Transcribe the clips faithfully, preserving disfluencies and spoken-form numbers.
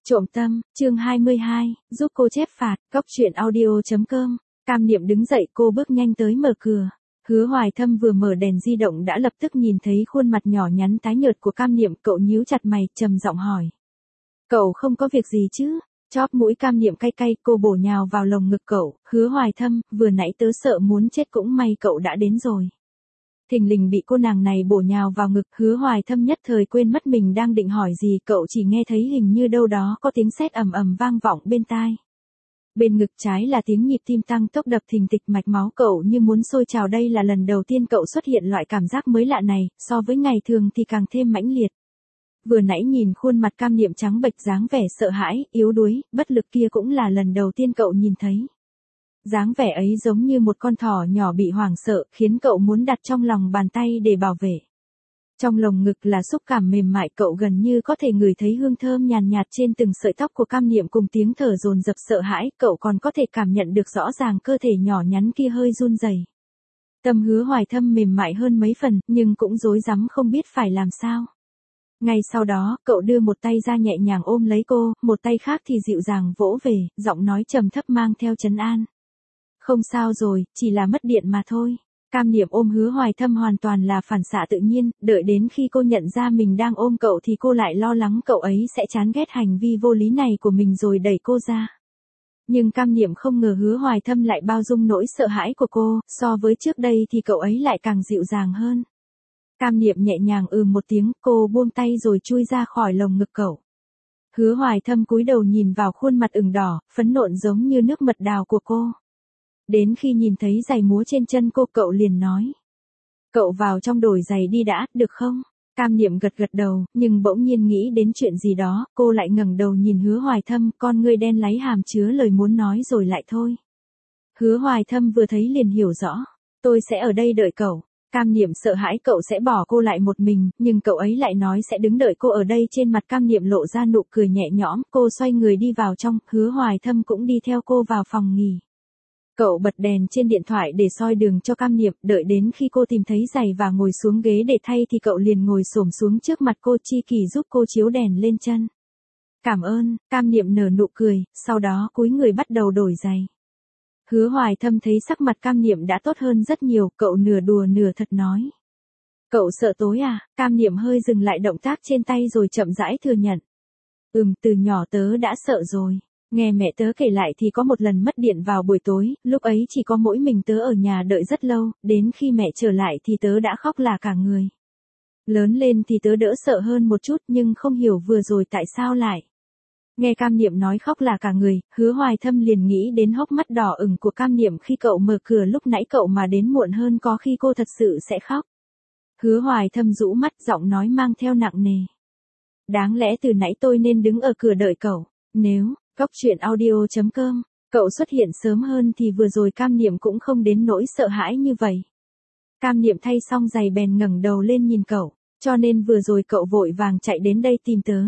Trộm tâm, chương hai mươi hai, giúp cô chép phạt, góc truyện audio.com. Cam Niệm đứng dậy, cô bước nhanh tới mở cửa. Hứa Hoài Thâm vừa mở đèn di động đã lập tức nhìn thấy khuôn mặt nhỏ nhắn tái nhợt của Cam Niệm, cậu nhíu chặt mày, trầm giọng hỏi. Cậu không có việc gì chứ? Chóp mũi Cam Niệm cay cay, cô bổ nhào vào lồng ngực cậu. Hứa Hoài Thâm, vừa nãy tớ sợ muốn chết, cũng may cậu đã đến rồi. Thình lình bị cô nàng này bổ nhào vào ngực, Hứa Hoài Thâm nhất thời quên mất mình đang định hỏi gì, cậu chỉ nghe thấy hình như đâu đó có tiếng sét ầm ầm vang vọng bên tai. Bên ngực trái là tiếng nhịp tim tăng tốc đập thình thịch, mạch máu cậu như muốn sôi trào, đây là lần đầu tiên cậu xuất hiện loại cảm giác mới lạ này, so với ngày thường thì càng thêm mãnh liệt. Vừa nãy nhìn khuôn mặt Cam Niệm trắng bệch, dáng vẻ sợ hãi, yếu đuối, bất lực kia cũng là lần đầu tiên cậu nhìn thấy. Dáng vẻ ấy giống như một con thỏ nhỏ bị hoảng sợ, khiến cậu muốn đặt trong lòng bàn tay để bảo vệ. Trong lồng ngực là xúc cảm mềm mại, cậu gần như có thể ngửi thấy hương thơm nhàn nhạt, nhạt trên từng sợi tóc của Cam Niệm, cùng tiếng thở dồn dập sợ hãi, cậu còn có thể cảm nhận được rõ ràng cơ thể nhỏ nhắn kia hơi run rẩy. Tâm Hứa Hoài Thâm mềm mại hơn mấy phần, nhưng cũng rối rắm không biết phải làm sao. Ngay sau đó, cậu đưa một tay ra nhẹ nhàng ôm lấy cô, một tay khác thì dịu dàng vỗ về, giọng nói trầm thấp mang theo trấn an. Không sao rồi, chỉ là mất điện mà thôi. Cam Niệm ôm Hứa Hoài Thâm hoàn toàn là phản xạ tự nhiên, đợi đến khi cô nhận ra mình đang ôm cậu thì cô lại lo lắng cậu ấy sẽ chán ghét hành vi vô lý này của mình rồi đẩy cô ra. Nhưng Cam Niệm không ngờ Hứa Hoài Thâm lại bao dung nỗi sợ hãi của cô, so với trước đây thì cậu ấy lại càng dịu dàng hơn. Cam Niệm nhẹ nhàng ừ một tiếng, cô buông tay rồi chui ra khỏi lồng ngực cậu. Hứa Hoài Thâm cúi đầu nhìn vào khuôn mặt ửng đỏ, phấn nộn giống như nước mật đào của cô. Đến khi nhìn thấy giày múa trên chân cô, cậu liền nói. Cậu vào trong đổi giày đi đã, được không? Cam Niệm gật gật đầu, nhưng bỗng nhiên nghĩ đến chuyện gì đó, cô lại ngẩng đầu nhìn Hứa Hoài Thâm, con ngươi đen láy hàm chứa lời muốn nói rồi lại thôi. Hứa Hoài Thâm vừa thấy liền hiểu rõ. Tôi sẽ ở đây đợi cậu. Cam Niệm sợ hãi cậu sẽ bỏ cô lại một mình, nhưng cậu ấy lại nói sẽ đứng đợi cô ở đây. Trên mặt Cam Niệm lộ ra nụ cười nhẹ nhõm, cô xoay người đi vào trong, Hứa Hoài Thâm cũng đi theo cô vào phòng nghỉ. Cậu bật đèn trên điện thoại để soi đường cho Cam Niệm, đợi đến khi cô tìm thấy giày và ngồi xuống ghế để thay thì cậu liền ngồi xổm xuống trước mặt cô, chi kỷ giúp cô chiếu đèn lên chân. Cảm ơn, Cam Niệm nở nụ cười, sau đó cúi người bắt đầu đổi giày. Hứa Hoài Thâm thấy sắc mặt Cam Niệm đã tốt hơn rất nhiều, cậu nửa đùa nửa thật nói. Cậu sợ tối à? Cam Niệm hơi dừng lại động tác trên tay rồi chậm rãi thừa nhận. Ừm, từ nhỏ tớ đã sợ rồi. Nghe mẹ tớ kể lại thì có một lần mất điện vào buổi tối, lúc ấy chỉ có mỗi mình tớ ở nhà đợi rất lâu, đến khi mẹ trở lại thì tớ đã khóc là cả người. Lớn lên thì tớ đỡ sợ hơn một chút, nhưng không hiểu vừa rồi tại sao lại. Nghe Cam Niệm nói khóc là cả người, Hứa Hoài Thâm liền nghĩ đến hốc mắt đỏ ửng của Cam Niệm khi cậu mở cửa lúc nãy, cậu mà đến muộn hơn có khi cô thật sự sẽ khóc. Hứa Hoài Thâm rũ mắt, giọng nói mang theo nặng nề. Đáng lẽ từ nãy tôi nên đứng ở cửa đợi cậu, nếu... Góc truyện audio.com, cậu xuất hiện sớm hơn thì vừa rồi Cam Niệm cũng không đến nỗi sợ hãi như vậy. Cam Niệm thay xong giày bèn ngẩng đầu lên nhìn cậu, cho nên vừa rồi cậu vội vàng chạy đến đây tìm tớ.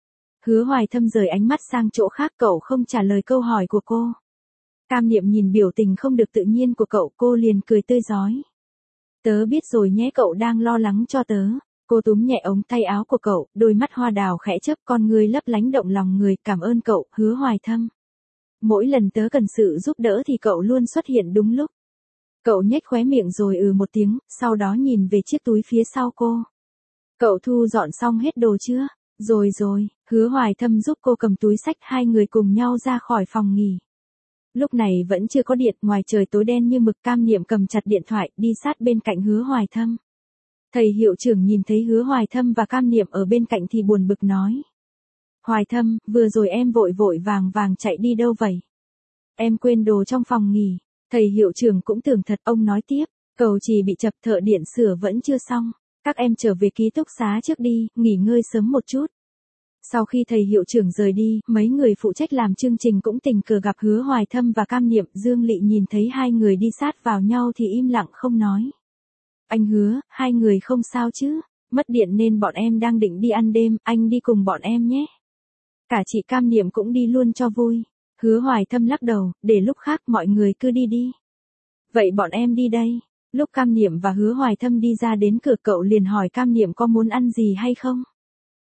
Hứa Hoài Thâm rời ánh mắt sang chỗ khác, cậu không trả lời câu hỏi của cô. Cam Niệm nhìn biểu tình không được tự nhiên của cậu, cô liền cười tươi rói. Tớ biết rồi nhé, cậu đang lo lắng cho tớ. Cô túm nhẹ ống tay áo của cậu, đôi mắt hoa đào khẽ chớp, con ngươi lấp lánh động lòng người. Cảm ơn cậu, Hứa Hoài Thâm. Mỗi lần tớ cần sự giúp đỡ thì cậu luôn xuất hiện đúng lúc. Cậu nhếch khóe miệng rồi ừ một tiếng, sau đó nhìn về chiếc túi phía sau cô. Cậu thu dọn xong hết đồ chưa? Rồi rồi, Hứa Hoài Thâm giúp cô cầm túi xách, hai người cùng nhau ra khỏi phòng nghỉ. Lúc này vẫn chưa có điện, ngoài trời tối đen như mực. Cam Niệm cầm chặt điện thoại, đi sát bên cạnh Hứa Hoài Thâm. Thầy hiệu trưởng nhìn thấy Hứa Hoài Thâm và Cam Niệm ở bên cạnh thì buồn bực nói. Hoài Thâm, vừa rồi em vội vội vàng vàng chạy đi đâu vậy? Em quên đồ trong phòng nghỉ. Thầy hiệu trưởng cũng tưởng thật, ông nói tiếp. Cầu chỉ bị chập, thợ điện sửa vẫn chưa xong. Các em trở về ký túc xá trước đi, nghỉ ngơi sớm một chút. Sau khi thầy hiệu trưởng rời đi, mấy người phụ trách làm chương trình cũng tình cờ gặp Hứa Hoài Thâm và Cam Niệm. Dương Lị nhìn thấy hai người đi sát vào nhau thì im lặng không nói. Anh Hứa, hai người không sao chứ? Mất điện nên bọn em đang định đi ăn đêm, anh đi cùng bọn em nhé. Cả chị Cam Niệm cũng đi luôn cho vui. Hứa Hoài Thâm lắc đầu, để lúc khác mọi người cứ đi đi. Vậy bọn em đi đây. Lúc Cam Niệm và Hứa Hoài Thâm đi ra đến cửa, cậu liền hỏi Cam Niệm có muốn ăn gì hay không.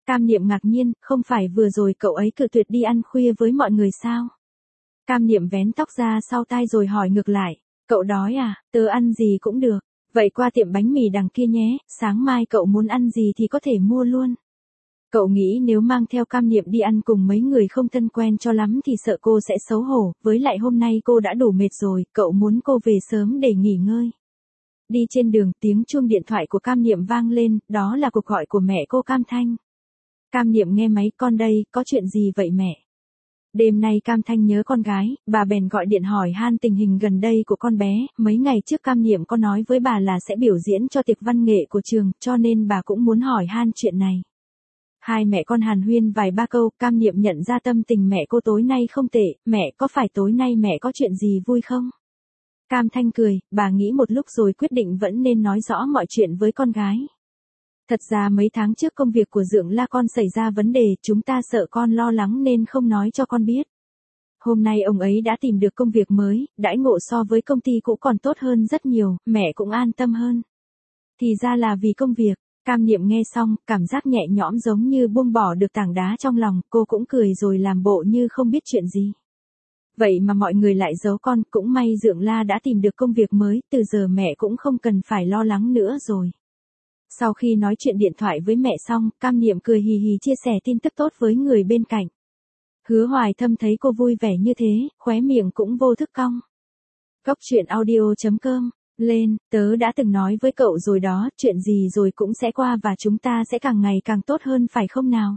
Cam Niệm ngạc nhiên, không phải vừa rồi cậu ấy cự tuyệt đi ăn khuya với mọi người sao? Cam Niệm vén tóc ra sau tai rồi hỏi ngược lại, cậu đói à, tớ ăn gì cũng được. Vậy qua tiệm bánh mì đằng kia nhé, sáng mai cậu muốn ăn gì thì có thể mua luôn. Cậu nghĩ nếu mang theo Cam Niệm đi ăn cùng mấy người không thân quen cho lắm thì sợ cô sẽ xấu hổ, với lại hôm nay cô đã đủ mệt rồi, cậu muốn cô về sớm để nghỉ ngơi. Đi trên đường, tiếng chuông điện thoại của Cam Niệm vang lên, đó là cuộc gọi của mẹ cô Cam Thanh. Cam Niệm nghe máy, con đây, có chuyện gì vậy mẹ? Đêm nay Cam Thanh nhớ con gái, bà bèn gọi điện hỏi han tình hình gần đây của con bé, mấy ngày trước Cam Niệm có nói với bà là sẽ biểu diễn cho tiệc văn nghệ của trường, cho nên bà cũng muốn hỏi han chuyện này. Hai mẹ con hàn huyên vài ba câu, Cam Niệm nhận ra tâm tình mẹ cô tối nay không tệ, mẹ có phải tối nay mẹ có chuyện gì vui không? Cam Thanh cười, bà nghĩ một lúc rồi quyết định vẫn nên nói rõ mọi chuyện với con gái. Thật ra mấy tháng trước công việc của Dượng La con xảy ra vấn đề, chúng ta sợ con lo lắng nên không nói cho con biết. Hôm nay ông ấy đã tìm được công việc mới, đãi ngộ so với công ty cũ còn tốt hơn rất nhiều, mẹ cũng an tâm hơn. Thì ra là vì công việc. Cam Niệm nghe xong, cảm giác nhẹ nhõm giống như buông bỏ được tảng đá trong lòng, cô cũng cười rồi làm bộ như không biết chuyện gì. Vậy mà mọi người lại giấu con, cũng may Dượng La đã tìm được công việc mới, từ giờ mẹ cũng không cần phải lo lắng nữa rồi. Sau khi nói chuyện điện thoại với mẹ xong, Cam Niệm cười hì hì chia sẻ tin tức tốt với người bên cạnh. Hứa Hoài Thâm thấy cô vui vẻ như thế, khóe miệng cũng vô thức cong. Góc truyện audio chấm com Lên, tớ đã từng nói với cậu rồi đó, chuyện gì rồi cũng sẽ qua và chúng ta sẽ càng ngày càng tốt hơn phải không nào?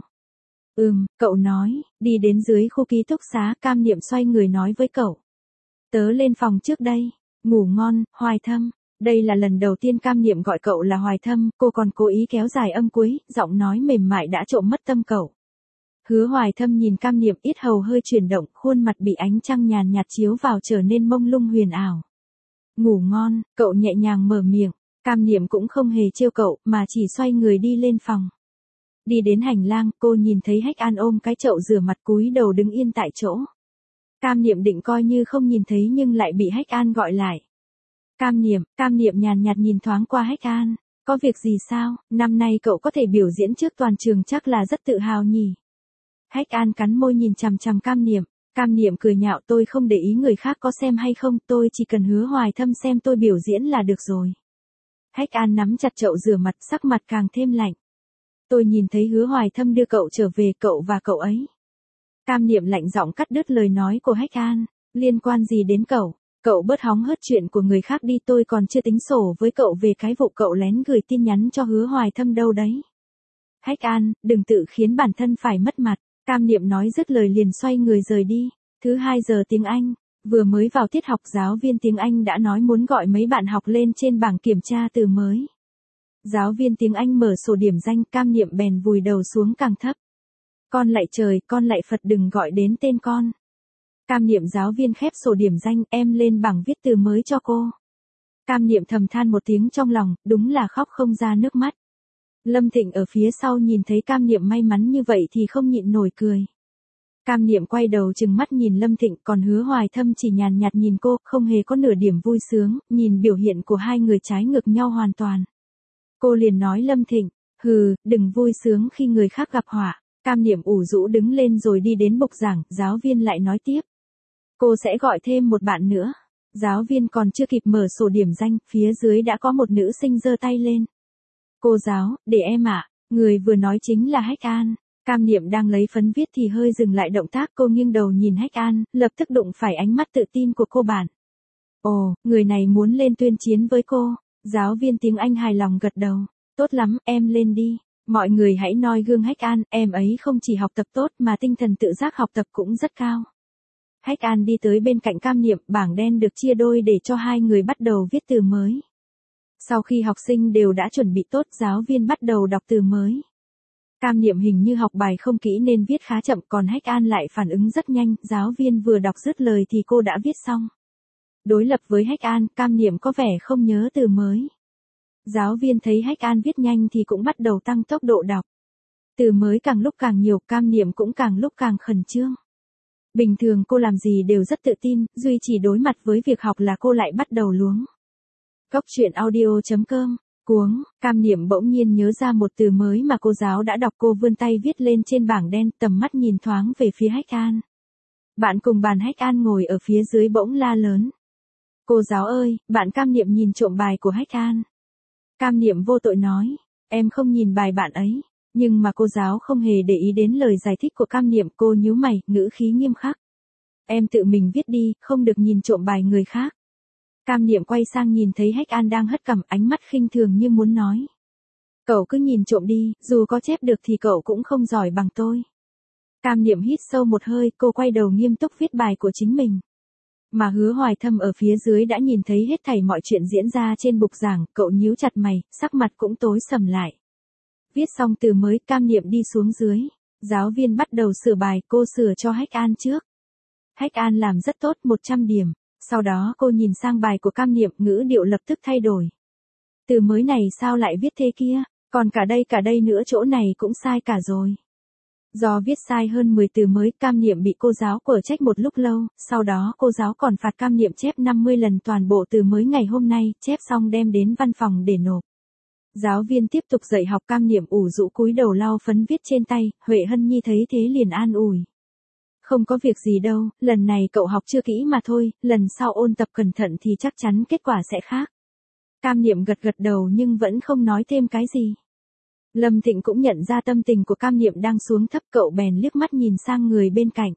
Ừm, cậu nói, đi đến dưới khu ký túc xá, Cam Niệm xoay người nói với cậu. Tớ lên phòng trước đây, ngủ ngon, Hoài Thâm. Đây là lần đầu tiên Cam Niệm gọi cậu là Hoài Thâm, cô còn cố ý kéo dài âm cuối, giọng nói mềm mại đã trộm mất tâm cậu. Hứa Hoài Thâm nhìn Cam Niệm, yết hầu hơi chuyển động, khuôn mặt bị ánh trăng nhàn nhạt chiếu vào trở nên mông lung huyền ảo. Ngủ ngon, cậu nhẹ nhàng mở miệng, Cam Niệm cũng không hề trêu cậu, mà chỉ xoay người đi lên phòng. Đi đến hành lang, cô nhìn thấy Hách An ôm cái chậu rửa mặt cúi đầu đứng yên tại chỗ. Cam Niệm định coi như không nhìn thấy nhưng lại bị Hách An gọi lại. Cam Niệm, Cam Niệm nhàn nhạt nhìn thoáng qua Hách An, có việc gì sao, năm nay cậu có thể biểu diễn trước toàn trường chắc là rất tự hào nhỉ. Hách An cắn môi nhìn chằm chằm Cam Niệm, Cam Niệm cười nhạo, tôi không để ý người khác có xem hay không, tôi chỉ cần Hứa Hoài Thâm xem tôi biểu diễn là được rồi. Hách An nắm chặt chậu rửa mặt, sắc mặt càng thêm lạnh. Tôi nhìn thấy Hứa Hoài Thâm đưa cậu trở về, cậu và cậu ấy. Cam Niệm lạnh giọng cắt đứt lời nói của Hách An, liên quan gì đến cậu, cậu bớt hóng hớt chuyện của người khác đi, tôi còn chưa tính sổ với cậu về cái vụ cậu lén gửi tin nhắn cho Hứa Hoài Thâm đâu đấy. Hách An, đừng tự khiến bản thân phải mất mặt. Cam Niệm nói dứt lời liền xoay người rời đi. Thứ hai giờ tiếng Anh, vừa mới vào tiết học giáo viên tiếng Anh đã nói muốn gọi mấy bạn học lên trên bảng kiểm tra từ mới. Giáo viên tiếng Anh mở sổ điểm danh, Cam Niệm bèn vùi đầu xuống càng thấp. Con lạy trời, con lạy Phật đừng gọi đến tên con. Cam Niệm giáo viên khép sổ điểm danh, em lên bảng viết từ mới cho cô. Cam Niệm thầm than một tiếng trong lòng, đúng là khóc không ra nước mắt. Lâm Thịnh ở phía sau nhìn thấy Cam Niệm may mắn như vậy thì không nhịn nổi cười. Cam Niệm quay đầu trừng mắt nhìn Lâm Thịnh, còn Hứa Hoài Thâm chỉ nhàn nhạt nhìn cô, không hề có nửa điểm vui sướng, nhìn biểu hiện của hai người trái ngược nhau hoàn toàn. Cô liền nói Lâm Thịnh, hừ, đừng vui sướng khi người khác gặp họa. Cam Niệm ủ rũ đứng lên rồi đi đến bục giảng, giáo viên lại nói tiếp. Cô sẽ gọi thêm một bạn nữa. Giáo viên còn chưa kịp mở sổ điểm danh, phía dưới đã có một nữ sinh giơ tay lên. Cô giáo, để em ạ, người vừa nói chính là Hách An. Cam Niệm đang lấy phấn viết thì hơi dừng lại động tác, cô nghiêng đầu nhìn Hách An, lập tức đụng phải ánh mắt tự tin của cô bạn. Ồ, người này muốn lên tuyên chiến với cô. Giáo viên tiếng Anh hài lòng gật đầu. Tốt lắm, em lên đi. Mọi người hãy noi gương Hách An, em ấy không chỉ học tập tốt mà tinh thần tự giác học tập cũng rất cao. Hách An đi tới bên cạnh Cam Niệm, bảng đen được chia đôi để cho hai người bắt đầu viết từ mới. Sau khi học sinh đều đã chuẩn bị tốt, giáo viên bắt đầu đọc từ mới. Cam Niệm hình như học bài không kỹ nên viết khá chậm, còn Hách An lại phản ứng rất nhanh, giáo viên vừa đọc dứt lời thì cô đã viết xong. Đối lập với Hách An, Cam Niệm có vẻ không nhớ từ mới. Giáo viên thấy Hách An viết nhanh thì cũng bắt đầu tăng tốc độ đọc. Từ mới càng lúc càng nhiều, Cam Niệm cũng càng lúc càng khẩn trương. Bình thường cô làm gì đều rất tự tin, duy chỉ đối mặt với việc học là cô lại bắt đầu luống. Góc truyện audio chấm com Cuống, Cam Niệm bỗng nhiên nhớ ra một từ mới mà cô giáo đã đọc, cô vươn tay viết lên trên bảng đen, tầm mắt nhìn thoáng về phía Hách An. Bạn cùng bàn Hách An ngồi ở phía dưới bỗng la lớn. Cô giáo ơi, bạn Cam Niệm nhìn trộm bài của Hách An. Cam Niệm vô tội nói, em không nhìn bài bạn ấy. Nhưng mà cô giáo không hề để ý đến lời giải thích của Cam Niệm, cô nhíu mày, ngữ khí nghiêm khắc. Em tự mình viết đi, không được nhìn trộm bài người khác. Cam Niệm quay sang nhìn thấy Hách An đang hất cằm, ánh mắt khinh thường như muốn nói. Cậu cứ nhìn trộm đi, dù có chép được thì cậu cũng không giỏi bằng tôi. Cam Niệm hít sâu một hơi, cô quay đầu nghiêm túc viết bài của chính mình. Mà Hứa Hoài Thâm ở phía dưới đã nhìn thấy hết thảy mọi chuyện diễn ra trên bục giảng, cậu nhíu chặt mày, sắc mặt cũng tối sầm lại. Viết xong từ mới, Cam Niệm đi xuống dưới. Giáo viên bắt đầu sửa bài, cô sửa cho Hách An trước. Hách An làm rất tốt, một trăm điểm. Sau đó cô nhìn sang bài của Cam Niệm, ngữ điệu lập tức thay đổi. Từ mới này sao lại viết thế kia, còn cả đây cả đây nữa, chỗ này cũng sai cả rồi. Do viết sai hơn mười từ mới, Cam Niệm bị cô giáo quở trách một lúc lâu, sau đó cô giáo còn phạt Cam Niệm chép năm mươi lần toàn bộ từ mới ngày hôm nay, chép xong đem đến văn phòng để nộp. Giáo viên tiếp tục dạy học, Cam Niệm ủ rũ cúi đầu lau phấn viết trên tay, Huệ Hân Nhi thấy thế liền an ủi. Không có việc gì đâu, lần này cậu học chưa kỹ mà thôi, lần sau ôn tập cẩn thận thì chắc chắn kết quả sẽ khác. Cam Niệm gật gật đầu nhưng vẫn không nói thêm cái gì. Lâm Thịnh cũng nhận ra tâm tình của Cam Niệm đang xuống thấp, cậu bèn liếc mắt nhìn sang người bên cạnh.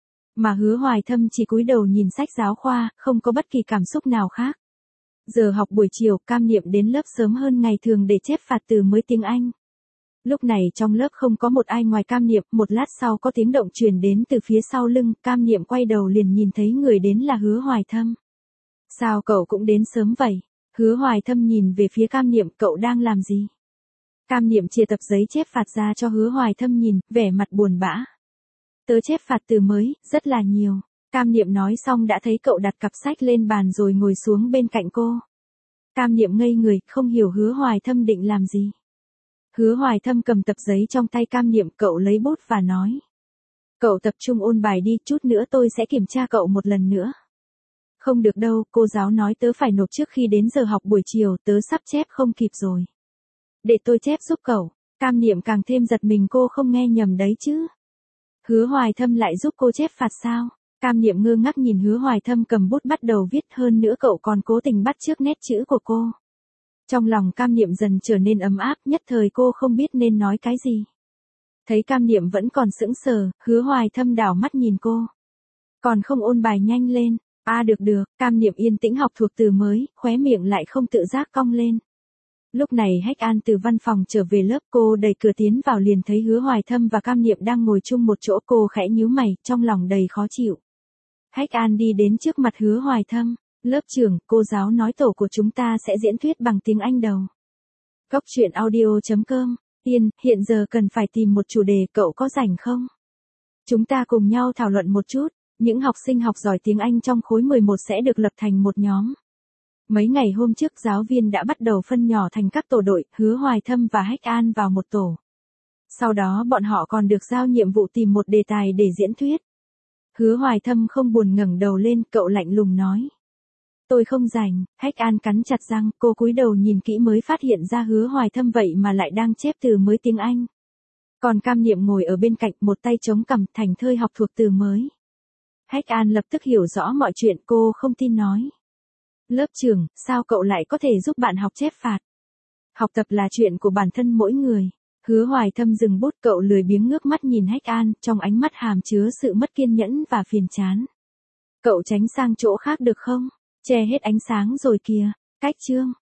Mà Hứa Hoài Thâm chỉ cúi đầu nhìn sách giáo khoa, không có bất kỳ cảm xúc nào khác. Giờ học buổi chiều, Cam Niệm đến lớp sớm hơn ngày thường để chép phạt từ mới tiếng Anh. Lúc này trong lớp không có một ai ngoài Cam Niệm, một lát sau có tiếng động truyền đến từ phía sau lưng, Cam Niệm quay đầu liền nhìn thấy người đến là Hứa Hoài Thâm. Sao cậu cũng đến sớm vậy? Hứa Hoài Thâm nhìn về phía Cam Niệm, cậu đang làm gì? Cam Niệm chia tập giấy chép phạt ra cho Hứa Hoài Thâm nhìn, vẻ mặt buồn bã. Tớ chép phạt từ mới, rất là nhiều. Cam Niệm nói xong đã thấy cậu đặt cặp sách lên bàn rồi ngồi xuống bên cạnh cô. Cam Niệm ngây người, không hiểu Hứa Hoài Thâm định làm gì. Hứa Hoài Thâm cầm tập giấy trong tay Cam Niệm, cậu lấy bút và nói. Cậu tập trung ôn bài đi, chút nữa tôi sẽ kiểm tra cậu một lần nữa. Không được đâu, cô giáo nói tớ phải nộp trước khi đến giờ học buổi chiều, tớ sắp chép không kịp rồi. Để tôi chép giúp cậu. Cam Niệm càng thêm giật mình, cô không nghe nhầm đấy chứ. Hứa Hoài Thâm lại giúp cô chép phạt sao? Cam Niệm ngơ ngác nhìn Hứa Hoài Thâm cầm bút bắt đầu viết, hơn nữa cậu còn cố tình bắt chước nét chữ của cô. Trong lòng Cam Niệm dần trở nên ấm áp, nhất thời cô không biết nên nói cái gì. Thấy Cam Niệm vẫn còn sững sờ, Hứa Hoài Thâm đảo mắt nhìn cô. Còn không ôn bài nhanh lên. À được được, Cam Niệm yên tĩnh học thuộc từ mới, khóe miệng lại không tự giác cong lên. Lúc này Hách An từ văn phòng trở về lớp, cô đẩy cửa tiến vào liền thấy Hứa Hoài Thâm và Cam Niệm đang ngồi chung một chỗ, cô khẽ nhíu mày, trong lòng đầy khó chịu. Hách An đi đến trước mặt Hứa Hoài Thâm. Lớp trưởng, cô giáo nói tổ của chúng ta sẽ diễn thuyết bằng tiếng Anh đầu. Cốc truyện audio chấm com. Tiên, hiện giờ cần phải tìm một chủ đề, cậu có rảnh không? Chúng ta cùng nhau thảo luận một chút. Những học sinh học giỏi tiếng Anh trong khối mười một sẽ được lập thành một nhóm. Mấy ngày hôm trước giáo viên đã bắt đầu phân nhỏ thành các tổ đội, Hứa Hoài Thâm và Hách An vào một tổ. Sau đó bọn họ còn được giao nhiệm vụ tìm một đề tài để diễn thuyết. Hứa Hoài Thâm không buồn ngẩng đầu lên, cậu lạnh lùng nói. Tôi không rảnh. Hách An cắn chặt răng, cô cúi đầu nhìn kỹ mới phát hiện ra Hứa Hoài Thâm vậy mà lại đang chép từ mới tiếng Anh. Còn Cam Niệm ngồi ở bên cạnh, một tay chống cằm, thành thơi học thuộc từ mới. Hách An lập tức hiểu rõ mọi chuyện, cô không tin nói. Lớp trưởng, sao cậu lại có thể giúp bạn học chép phạt? Học tập là chuyện của bản thân mỗi người. Hứa Hoài Thâm dừng bút, cậu lười biếng ngước mắt nhìn Hách An, trong ánh mắt hàm chứa sự mất kiên nhẫn và phiền chán. Cậu tránh sang chỗ khác được không? Che hết ánh sáng rồi kìa. Cách chương.